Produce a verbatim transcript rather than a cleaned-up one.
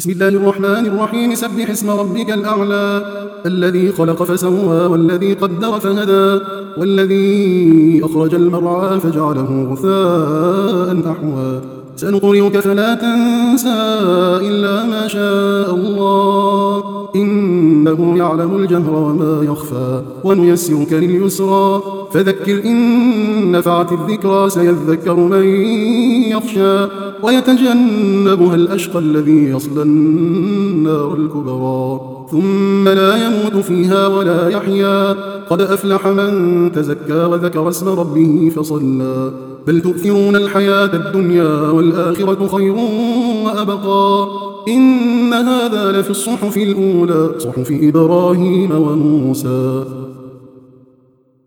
بسم الله الرحمن الرحيم سبح اسم ربك الأعلى الذي خلق فسوى والذي قدر فهدى والذي أخرج المرعى فجعله غثاء أحوى سنقرئك فلا تنسى إلا ما شاء الله إنه يعلم الجهر وما يخفى ونيسرك لليسرى فذكر إن نفعت الذكرى سيذكر من يخشى ويتجنبها الأشقى الذي يصلى النار الكبرى ثم لا يموت فيها ولا يحيا قد أفلح من تزكى وذكر اسم ربه فصلى بل تؤثرون الحياة الدنيا والآخرة خير وأبقى إن هذا لفي الصحف الأولى صحف إبراهيم وموسى.